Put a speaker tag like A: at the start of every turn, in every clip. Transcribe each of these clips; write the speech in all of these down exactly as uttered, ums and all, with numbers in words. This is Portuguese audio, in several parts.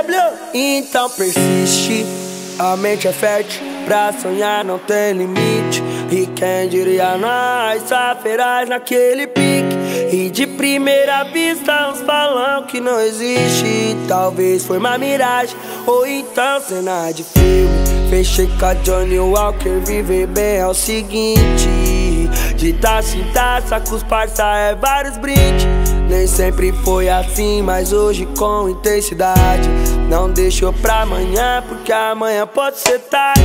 A: W, então persiste. A mente é fértil, pra sonhar não tem limite. E quem diria nós, só feraz naquele pique. E de primeira vista uns falam que não existe. Talvez foi uma miragem, ou então cena de filme. Fechei com a Johnny Walker, viver bem é o seguinte: de taça em taça com os parça é vários brindes. Nem sempre foi assim, mas hoje com intensidade. Não deixou pra amanhã, porque amanhã pode ser tarde.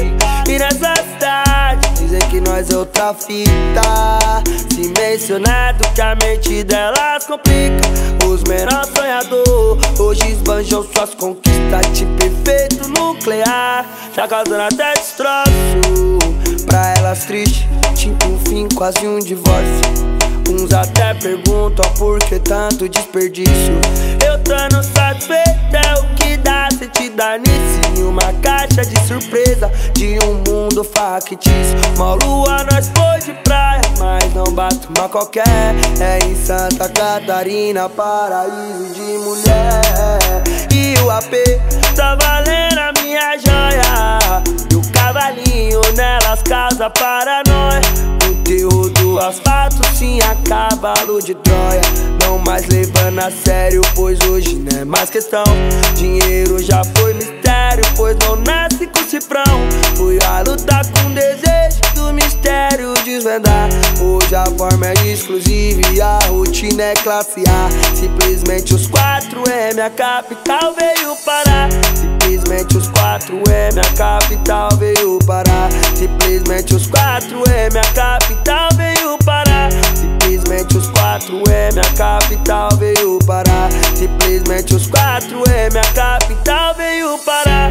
A: E nessa cidade dizem que nós é outra fita. Se mencionado que a mente delas complica. Os menores sonhador hoje esbanjam suas conquistas. Tipo efeito nuclear, já causando até destroço. Pra elas triste, tipo um fim, quase um divórcio. Uns até perguntam por que tanto desperdício. Eu tô no satisfeito, é o que dá sentido nisso. Em uma caixa de surpresa de um mundo factício. Mó lua nós foi de praia, mas não bate uma qualquer. É em Santa Catarina, paraíso de mulher. E o A P tá valendo a minha joia. E o cavalinho nelas causa paranoia. O terror do asfalto sim a cavalo de Troia. Não mais levando a sério, pois hoje não é mais questão. Dinheiro já foi mistério, pois não nasce com cifrão. Fui a lutar com desejo do mistério desvendar. Hoje a forma é exclusiva e a rotina é classe A. Simplesmente os quatro M, a capital veio parar. Simplesmente os quatro M, a capital veio parar. Simplesmente os quatro M, a capital veio parar. Simplesmente os quatro M, a capital veio parar. Simplesmente os quatro M, a capital veio parar.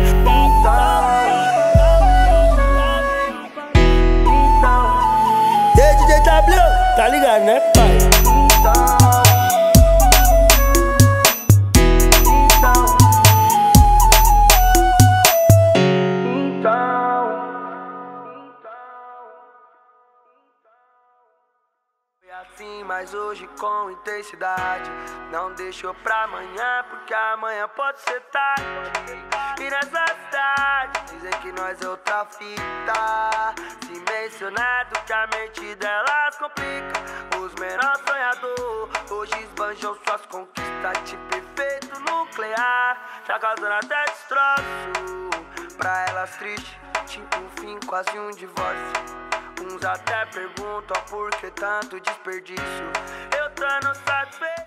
A: E aí, D J W, tá ligado, né, pai? Assim, mas hoje com intensidade. Não deixou pra amanhã, porque amanhã pode ser tarde. E nessa cidade dizem que nós é outra fita. Se mencionado que a mente delas complica. Os menores sonhador hoje esbanjam suas conquistas. Tipo efeito nuclear, já causando até destroço. Pra elas triste, tipo um fim, quase um divórcio. Uns até perguntam por que tanto desperdício. Eu tô no satisfeito.